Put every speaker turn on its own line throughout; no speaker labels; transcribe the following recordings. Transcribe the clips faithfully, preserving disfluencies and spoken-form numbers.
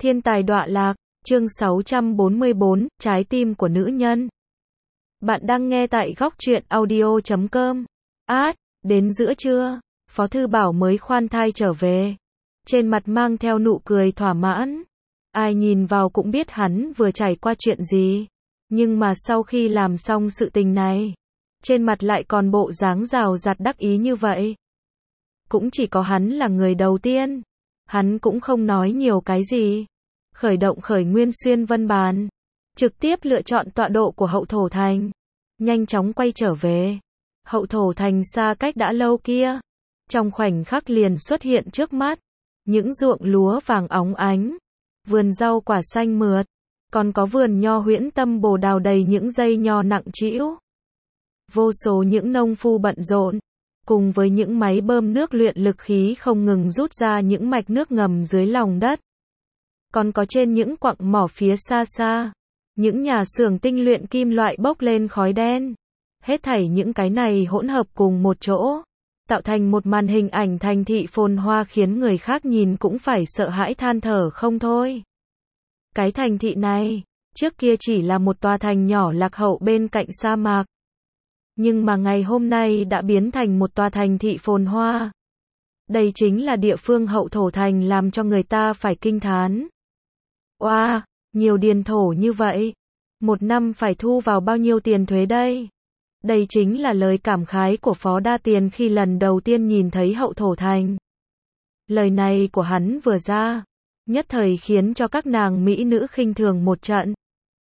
Thiên tài đọa lạc, chương sáu trăm bốn mươi bốn, trái tim của nữ nhân. Bạn đang nghe tại góc truyện audio chấm com. Át, đến giữa trưa, Phó Thư Bảo mới khoan thai trở về. Trên mặt mang theo nụ cười thỏa mãn. Ai nhìn vào cũng biết hắn vừa trải qua chuyện gì. Nhưng mà sau khi làm xong sự tình này, trên mặt lại còn bộ dáng rào rạt đắc ý như vậy. Cũng chỉ có hắn là người đầu tiên. Hắn cũng không nói nhiều cái gì. Khởi động khởi nguyên xuyên vân bàn. Trực tiếp lựa chọn tọa độ của hậu thổ thành. Nhanh chóng quay trở về. Hậu thổ thành xa cách đã lâu kia. Trong khoảnh khắc liền xuất hiện trước mắt. Những ruộng lúa vàng óng ánh. Vườn rau quả xanh mượt. Còn có vườn nho huyễn tâm bồ đào đầy những dây nho nặng trĩu. Vô số những nông phu bận rộn. Cùng với những máy bơm nước luyện lực khí không ngừng rút ra những mạch nước ngầm dưới lòng đất. Còn có trên những quặng mỏ phía xa xa, những nhà xưởng tinh luyện kim loại bốc lên khói đen. Hết thảy những cái này hỗn hợp cùng một chỗ, tạo thành một màn hình ảnh thành thị phồn hoa khiến người khác nhìn cũng phải sợ hãi than thở không thôi. Cái thành thị này, trước kia chỉ là một tòa thành nhỏ lạc hậu bên cạnh sa mạc. Nhưng mà ngày hôm nay đã biến thành một tòa thành thị phồn hoa. Đây chính là địa phương hậu thổ thành làm cho người ta phải kinh thán. Oa, wow, nhiều điền thổ như vậy. Một năm phải thu vào bao nhiêu tiền thuế đây? Đây chính là lời cảm khái của Phó Đa Tiền khi lần đầu tiên nhìn thấy hậu thổ thành. Lời này của hắn vừa ra, nhất thời khiến cho các nàng mỹ nữ khinh thường một trận.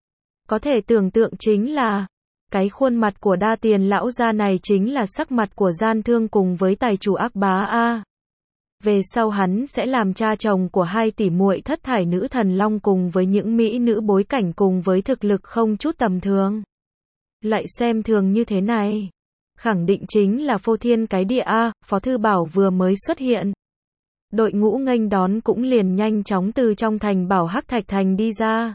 Có thể tưởng tượng chính là, cái khuôn mặt của Đa Tiền lão gia này chính là sắc mặt của gian thương cùng với tài chủ ác bá a. Về sau hắn sẽ làm cha chồng của hai tỷ muội thất thải nữ thần long cùng với những mỹ nữ bối cảnh cùng với thực lực không chút tầm thường. Lại xem thường như thế này, khẳng định chính là phô thiên cái địa a. Phó Thư Bảo vừa mới xuất hiện, đội ngũ nghênh đón cũng liền nhanh chóng từ trong thành Bảo Hắc Thạch thành đi ra.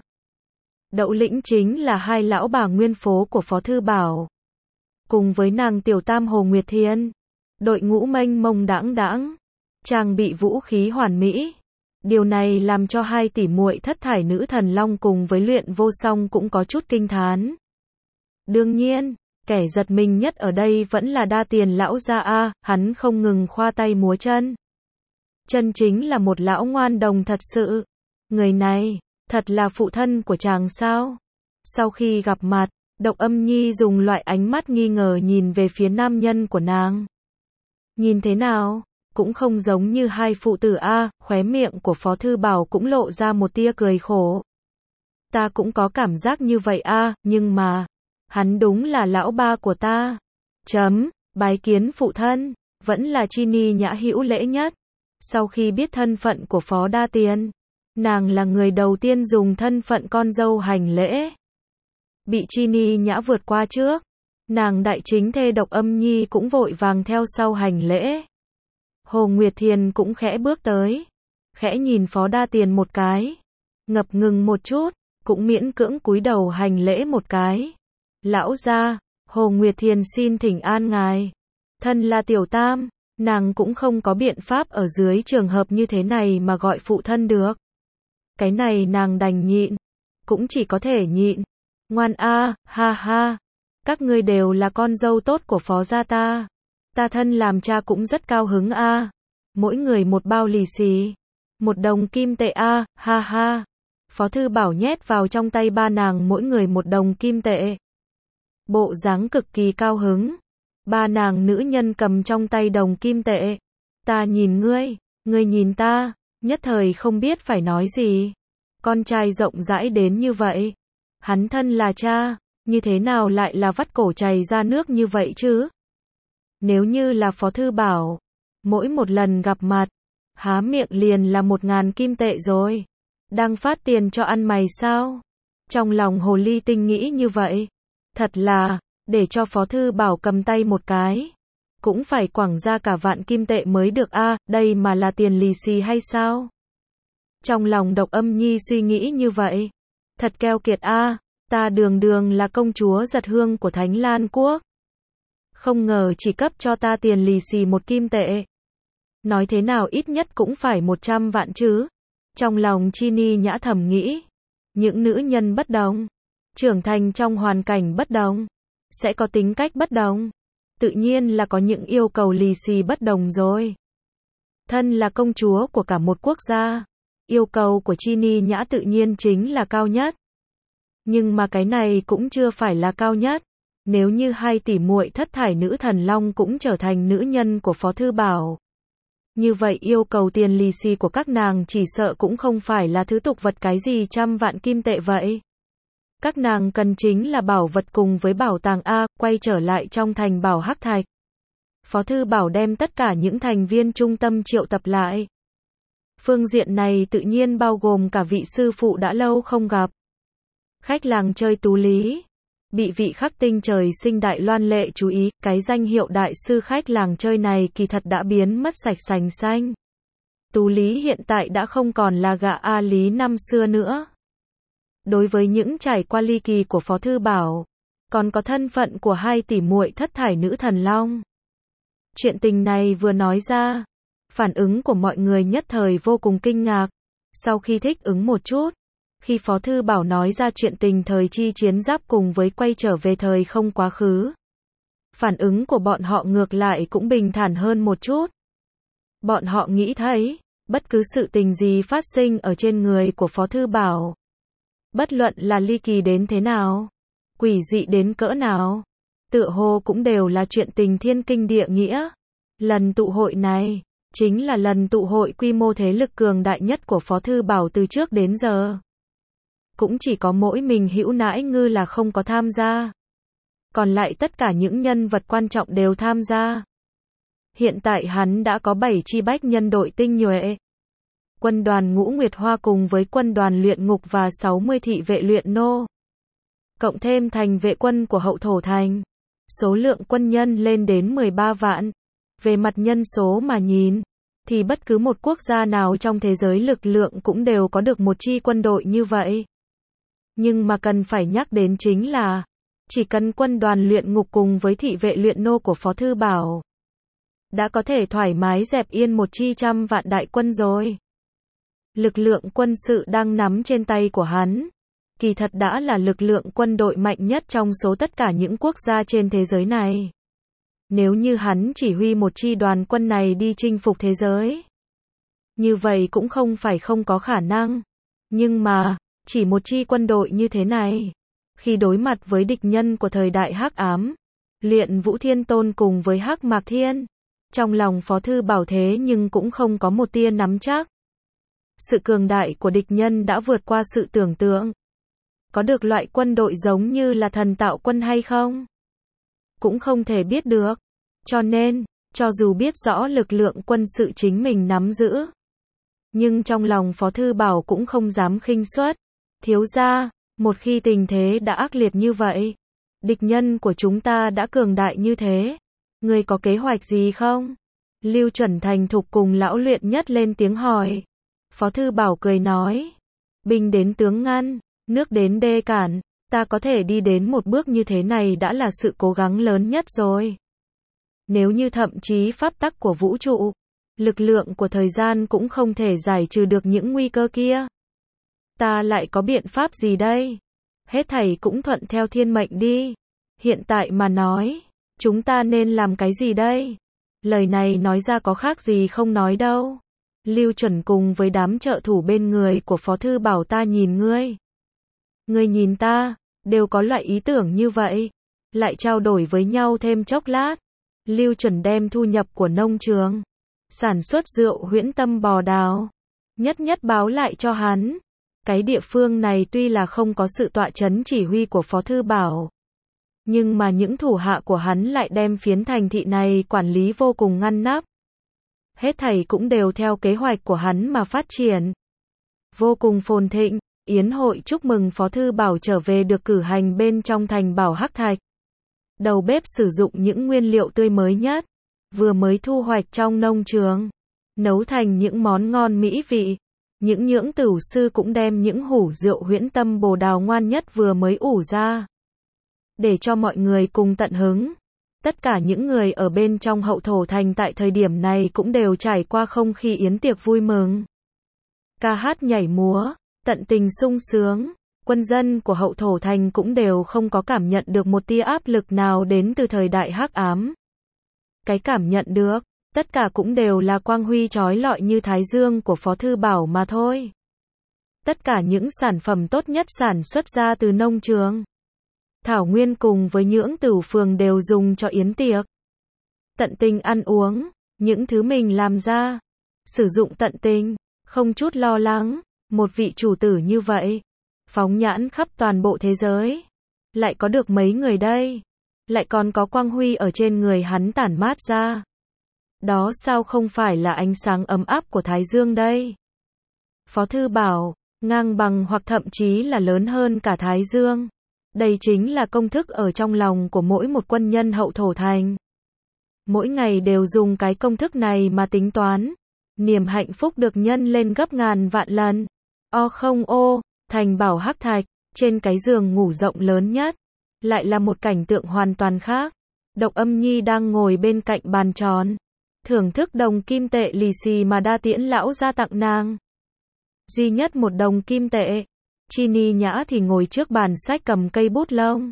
Đậu lĩnh chính là hai lão bà nguyên phố của Phó Thư Bảo, cùng với nàng tiểu tam Hồ Nguyệt Thiên. Đội ngũ mênh mông đãng đãng, trang bị vũ khí hoàn mỹ. Điều này làm cho hai tỷ muội thất thải nữ thần long cùng với Luyện Vô Song cũng có chút kinh thán. Đương nhiên, kẻ giật mình nhất ở đây vẫn là Đa Tiền lão gia a, hắn không ngừng khoa tay múa chân. Chân chính là một lão ngoan đồng thật sự. Người này, thật là phụ thân của chàng sao? Sau khi gặp mặt, Độc Âm Nhi dùng loại ánh mắt nghi ngờ nhìn về phía nam nhân của nàng. Nhìn thế nào? Cũng không giống như hai phụ tử a. Khóe miệng của Phó Thư Bảo cũng lộ ra một tia cười khổ. Ta cũng có cảm giác như vậy a, nhưng mà, hắn đúng là lão ba của ta. Chấm, bái kiến phụ thân, vẫn là Chini Nhã hữu lễ nhất. Sau khi biết thân phận của Phó Đa Tiền, nàng là người đầu tiên dùng thân phận con dâu hành lễ. Bị Chini Nhã vượt qua trước, nàng đại chính thê Độc Âm Nhi cũng vội vàng theo sau hành lễ. Hồ Nguyệt Thiền cũng khẽ bước tới, khẽ nhìn Phó Đa Tiền một cái, ngập ngừng một chút, cũng miễn cưỡng cúi đầu hành lễ một cái. Lão gia, Hồ Nguyệt Thiền xin thỉnh an ngài. Thân là tiểu tam, nàng cũng không có biện pháp ở dưới trường hợp như thế này mà gọi phụ thân được. Cái này nàng đành nhịn, cũng chỉ có thể nhịn. Ngoan a, ha ha, các ngươi đều là con dâu tốt của Phó gia ta. Ta thân làm cha cũng rất cao hứng a. Mỗi người một bao lì xì, một đồng kim tệ a, ha ha. Phó Thư Bảo nhét vào trong tay ba nàng mỗi người một đồng kim tệ. Bộ dáng cực kỳ cao hứng. Ba nàng nữ nhân cầm trong tay đồng kim tệ. Ta nhìn ngươi, ngươi nhìn ta, nhất thời không biết phải nói gì. Con trai rộng rãi đến như vậy. Hắn thân là cha, như thế nào lại là vắt cổ chảy ra nước như vậy chứ? Nếu như là Phó Thư Bảo, mỗi một lần gặp mặt, há miệng liền là một ngàn kim tệ rồi. Đang phát tiền cho ăn mày sao? Trong lòng hồ ly tinh nghĩ như vậy. Thật là, để cho Phó Thư Bảo cầm tay một cái, cũng phải quẳng ra cả vạn kim tệ mới được a. À, đây mà là tiền lì xì hay sao? Trong lòng Độc Âm Nhi suy nghĩ như vậy. Thật keo kiệt a, à, ta đường đường là công chúa giật hương của Thánh Lan Quốc. Không ngờ chỉ cấp cho ta tiền lì xì một kim tệ. Nói thế nào ít nhất cũng phải một trăm vạn chứ. Trong lòng Chi Ni Nhã thầm nghĩ, những nữ nhân bất đồng, trưởng thành trong hoàn cảnh bất đồng, sẽ có tính cách bất đồng, tự nhiên là có những yêu cầu lì xì bất đồng rồi. Thân là công chúa của cả một quốc gia, yêu cầu của Chi Ni Nhã tự nhiên chính là cao nhất. Nhưng mà cái này cũng chưa phải là cao nhất. Nếu như hai tỷ muội thất thải nữ thần long cũng trở thành nữ nhân của Phó Thư Bảo, như vậy yêu cầu tiền lì xì của các nàng chỉ sợ cũng không phải là thứ tục vật cái gì trăm vạn kim tệ vậy. Các nàng cần chính là bảo vật cùng với bảo tàng A, quay trở lại trong thành bảo Hắc Thạch. Phó Thư Bảo đem tất cả những thành viên trung tâm triệu tập lại. Phương diện này tự nhiên bao gồm cả vị sư phụ đã lâu không gặp. Khách làng chơi Tú Lý. Bị vị khắc tinh trời sinh Đại Loan Lệ chú ý, cái danh hiệu đại sư khách làng chơi này kỳ thật đã biến mất sạch sành xanh. Tú Lý hiện tại đã không còn là gã A Lý năm xưa nữa. Đối với những trải qua ly kỳ của Phó Thư Bảo, còn có thân phận của hai tỷ muội thất thải nữ thần long. Chuyện tình này vừa nói ra, phản ứng của mọi người nhất thời vô cùng kinh ngạc. Sau khi thích ứng một chút, khi Phó Thư Bảo nói ra chuyện tình thời chi chiến giáp cùng với quay trở về thời không quá khứ, phản ứng của bọn họ ngược lại cũng bình thản hơn một chút. Bọn họ nghĩ thấy, bất cứ sự tình gì phát sinh ở trên người của Phó Thư Bảo, bất luận là ly kỳ đến thế nào, quỷ dị đến cỡ nào, tựa hồ cũng đều là chuyện tình thiên kinh địa nghĩa. Lần tụ hội này, chính là lần tụ hội quy mô thế lực cường đại nhất của Phó Thư Bảo từ trước đến giờ. Cũng chỉ có mỗi mình Hữu Nãi Ngư là không có tham gia. Còn lại tất cả những nhân vật quan trọng đều tham gia. Hiện tại hắn đã có bảy chi bách nhân đội tinh nhuệ. Quân đoàn Ngũ Nguyệt Hoa cùng với quân đoàn luyện ngục và sáu mươi thị vệ luyện nô. Cộng thêm thành vệ quân của Hậu Thổ Thành. Số lượng quân nhân lên đến mười ba vạn. Về mặt nhân số mà nhìn, thì bất cứ một quốc gia nào trong thế giới lực lượng cũng đều có được một chi quân đội như vậy. Nhưng mà cần phải nhắc đến chính là, chỉ cần quân đoàn luyện ngục cùng với thị vệ luyện nô của Phó Thư Bảo, đã có thể thoải mái dẹp yên một chi trăm vạn đại quân rồi. Lực lượng quân sự đang nắm trên tay của hắn, kỳ thật đã là lực lượng quân đội mạnh nhất trong số tất cả những quốc gia trên thế giới này. Nếu như hắn chỉ huy một chi đoàn quân này đi chinh phục thế giới, như vậy cũng không phải không có khả năng. Nhưng mà, chỉ một chi quân đội như thế này, khi đối mặt với địch nhân của thời đại Hắc Ám, Luyện Vũ Thiên Tôn cùng với Hắc Mạc Thiên, trong lòng Phó Thư Bảo thế nhưng cũng không có một tia nắm chắc. Sự cường đại của địch nhân đã vượt qua sự tưởng tượng. Có được loại quân đội giống như là thần tạo quân hay không? Cũng không thể biết được. Cho nên, cho dù biết rõ lực lượng quân sự chính mình nắm giữ, nhưng trong lòng Phó Thư Bảo cũng không dám khinh suất. Thiếu gia, một khi tình thế đã ác liệt như vậy, địch nhân của chúng ta đã cường đại như thế, ngươi có kế hoạch gì không? Lưu Chuẩn thành thục cùng lão luyện nhất lên tiếng hỏi. Phó Thư Bảo cười nói, binh đến tướng ngăn, nước đến đê cản, ta có thể đi đến một bước như thế này đã là sự cố gắng lớn nhất rồi. Nếu như thậm chí pháp tắc của vũ trụ, lực lượng của thời gian cũng không thể giải trừ được những nguy cơ kia, ta lại có biện pháp gì đây? Hết thảy cũng thuận theo thiên mệnh đi. Hiện tại mà nói, chúng ta nên làm cái gì đây? Lời này nói ra có khác gì không nói đâu. Lưu Chuẩn cùng với đám trợ thủ bên người của Phó Thư Bảo ta nhìn ngươi. Ngươi nhìn ta, đều có loại ý tưởng như vậy. Lại trao đổi với nhau thêm chốc lát. Lưu Chuẩn đem thu nhập của nông trường, sản xuất rượu Huyễn Tâm bò đào, nhất nhất báo lại cho hắn. Cái địa phương này tuy là không có sự tọa chấn chỉ huy của Phó Thư Bảo, nhưng mà những thủ hạ của hắn lại đem phiến thành thị này quản lý vô cùng ngăn nắp. Hết thảy cũng đều theo kế hoạch của hắn mà phát triển. Vô cùng phồn thịnh, yến hội chúc mừng Phó Thư Bảo trở về được cử hành bên trong thành bảo Hắc Thạch. Đầu bếp sử dụng những nguyên liệu tươi mới nhất, vừa mới thu hoạch trong nông trường, nấu thành những món ngon mỹ vị. Những nhưỡng tửu sư cũng đem những hủ rượu Huyễn Tâm bồ đào ngoan nhất vừa mới ủ ra, để cho mọi người cùng tận hứng. Tất cả những người ở bên trong Hậu Thổ Thành tại thời điểm này cũng đều trải qua không khí yến tiệc vui mừng. ca hát nhảy múa, tận tình sung sướng. Quân dân của Hậu Thổ Thành cũng đều không có cảm nhận được một tia áp lực nào đến từ thời đại hắc ám. Cái cảm nhận được, tất cả cũng đều là quang huy chói lọi như thái dương của Phó Thư Bảo mà thôi. Tất cả những sản phẩm tốt nhất sản xuất ra từ nông trường, thảo nguyên cùng với nhưỡng tửu phường đều dùng cho yến tiệc. Tận tình ăn uống, những thứ mình làm ra, sử dụng tận tình, không chút lo lắng, một vị chủ tử như vậy, phóng nhãn khắp toàn bộ thế giới, lại có được mấy người đây, lại còn có quang huy ở trên người hắn tản mát ra. Đó sao không phải là ánh sáng ấm áp của Thái Dương đây? Phó Thư Bảo, ngang bằng hoặc thậm chí là lớn hơn cả Thái Dương. Đây chính là công thức ở trong lòng của mỗi một quân nhân Hậu Thổ Thành. Mỗi ngày đều dùng cái công thức này mà tính toán. Niềm hạnh phúc được nhân lên gấp ngàn vạn lần. O không ô, Thành Bảo Hắc Thạch, trên cái giường ngủ rộng lớn nhất, lại là một cảnh tượng hoàn toàn khác. Độc Âm Nhi đang ngồi bên cạnh bàn tròn, thưởng thức đồng kim tệ lì xì mà Đa Tiễn lão ra tặng nàng. Duy nhất một đồng kim tệ. Chi Ni Nhã thì ngồi trước bàn sách cầm cây bút lông.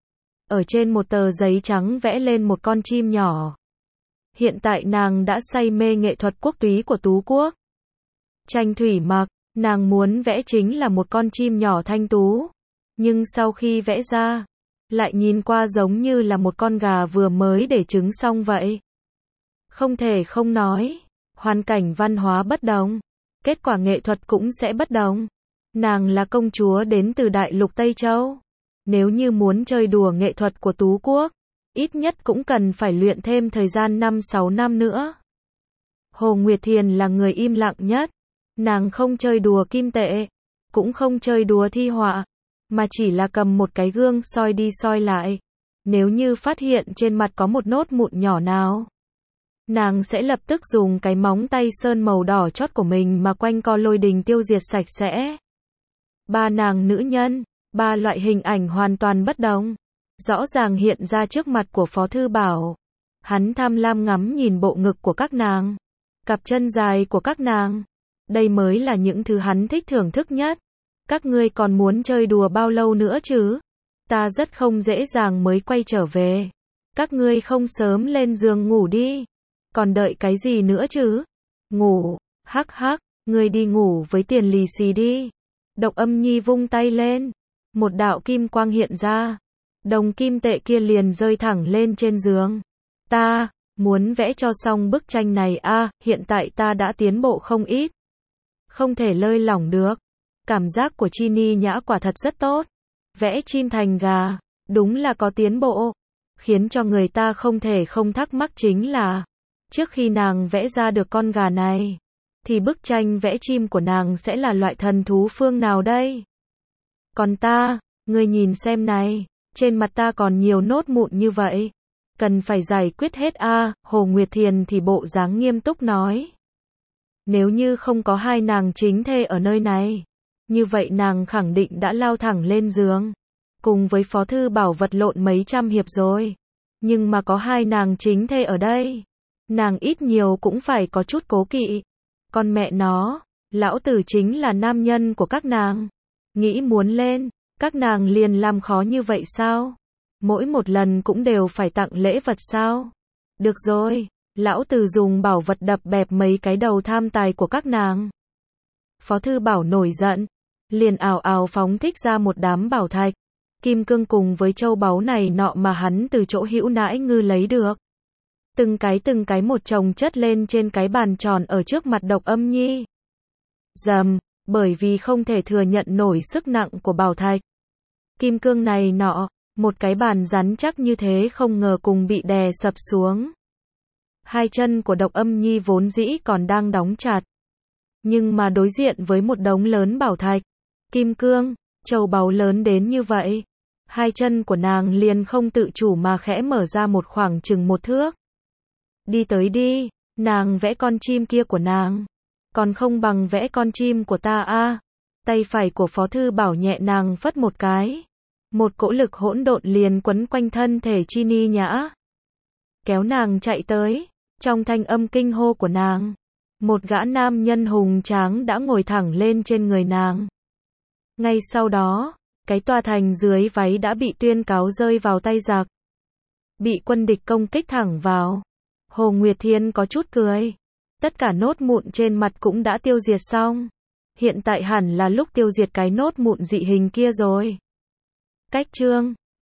Ở trên một tờ giấy trắng vẽ lên một con chim nhỏ. Hiện tại nàng đã say mê nghệ thuật quốc túy của Tú Quốc. Tranh thủy mặc, nàng muốn vẽ chính là một con chim nhỏ thanh tú. Nhưng sau khi vẽ ra, lại nhìn qua giống như là một con gà vừa mới để trứng xong vậy. Không thể không nói, hoàn cảnh văn hóa bất đồng, kết quả nghệ thuật cũng sẽ bất đồng. Nàng là công chúa đến từ đại lục Tây Châu. Nếu như muốn chơi đùa nghệ thuật của Tú Quốc, ít nhất cũng cần phải luyện thêm thời gian năm sáu năm nữa. Hồ Nguyệt Thiền là người im lặng nhất. Nàng không chơi đùa kim tệ, cũng không chơi đùa thi họa, mà chỉ là cầm một cái gương soi đi soi lại. Nếu như phát hiện trên mặt có một nốt mụn nhỏ nào, nàng sẽ lập tức dùng cái móng tay sơn màu đỏ chót của mình mà quanh co lôi đình tiêu diệt sạch sẽ. Ba nàng nữ nhân, ba loại hình ảnh hoàn toàn bất đồng, rõ ràng hiện ra trước mặt của Phó Thư Bảo. Hắn tham lam ngắm nhìn bộ ngực của các nàng, cặp chân dài của các nàng. Đây mới là những thứ hắn thích thưởng thức nhất. Các ngươi còn muốn chơi đùa bao lâu nữa chứ? Ta rất không dễ dàng mới quay trở về. Các ngươi không sớm lên giường ngủ đi. Còn đợi cái gì nữa chứ? Ngủ, hắc hắc, ngươi đi ngủ với tiền lì xì đi. Độc Âm Nhi vung tay lên. Một đạo kim quang hiện ra. Đồng kim tệ kia liền rơi thẳng lên trên giường. Ta, muốn vẽ cho xong bức tranh này a à, hiện tại ta đã tiến bộ không ít. Không thể lơi lỏng được. Cảm giác của Chi Ni Nhã quả thật rất tốt. Vẽ chim thành gà, đúng là có tiến bộ. Khiến cho người ta không thể không thắc mắc chính là, trước khi nàng vẽ ra được con gà này, thì bức tranh vẽ chim của nàng sẽ là loại thần thú phương nào đây? Còn ta, ngươi nhìn xem này, trên mặt ta còn nhiều nốt mụn như vậy. Cần phải giải quyết hết a à, Hồ Nguyệt Thiền thì bộ dáng nghiêm túc nói. Nếu như không có hai nàng chính thê ở nơi này, như vậy nàng khẳng định đã lao thẳng lên giường, cùng với Phó Thư Bảo vật lộn mấy trăm hiệp rồi. Nhưng mà có hai nàng chính thê ở đây, nàng ít nhiều cũng phải có chút cố kỵ. Con mẹ nó, lão tử chính là nam nhân của các nàng. Nghĩ muốn lên, các nàng liền làm khó như vậy sao? Mỗi một lần cũng đều phải tặng lễ vật sao? Được rồi, lão tử dùng bảo vật đập bẹp mấy cái đầu tham tài của các nàng. Phó Thư Bảo nổi giận, liền ào ào phóng thích ra một đám bảo thạch, kim cương cùng với châu báu này nọ mà hắn từ chỗ hữu nãi ngư lấy được. Từng cái từng cái một chồng chất lên trên cái bàn tròn ở trước mặt Độc Âm Nhi. Dầm, bởi vì không thể thừa nhận nổi sức nặng của bảo thạch, kim cương này nọ, một cái bàn rắn chắc như thế không ngờ cùng bị đè sập xuống. Hai chân của Độc Âm Nhi vốn dĩ còn đang đóng chặt, nhưng mà đối diện với một đống lớn bảo thạch, kim cương, châu báu lớn đến như vậy, hai chân của nàng liền không tự chủ mà khẽ mở ra một khoảng chừng một thước. Đi tới đi, nàng vẽ con chim kia của nàng, còn không bằng vẽ con chim của ta a. À. Tay phải của Phó Thư Bảo nhẹ nàng phất một cái, một cỗ lực hỗn độn liền quấn quanh thân thể Chi Ni Nhã, kéo nàng chạy tới. Trong thanh âm kinh hô của nàng, Một gã nam nhân hùng tráng đã ngồi thẳng lên trên người nàng. Ngay sau đó, cái tòa thành dưới váy đã bị tuyên cáo rơi vào tay giặc. Bị quân địch công kích thẳng vào. Hồ Nguyệt Thiên có chút cười. Tất cả nốt mụn trên mặt cũng đã tiêu diệt xong. Hiện tại hẳn là lúc tiêu diệt cái nốt mụn dị hình kia rồi. Cách chương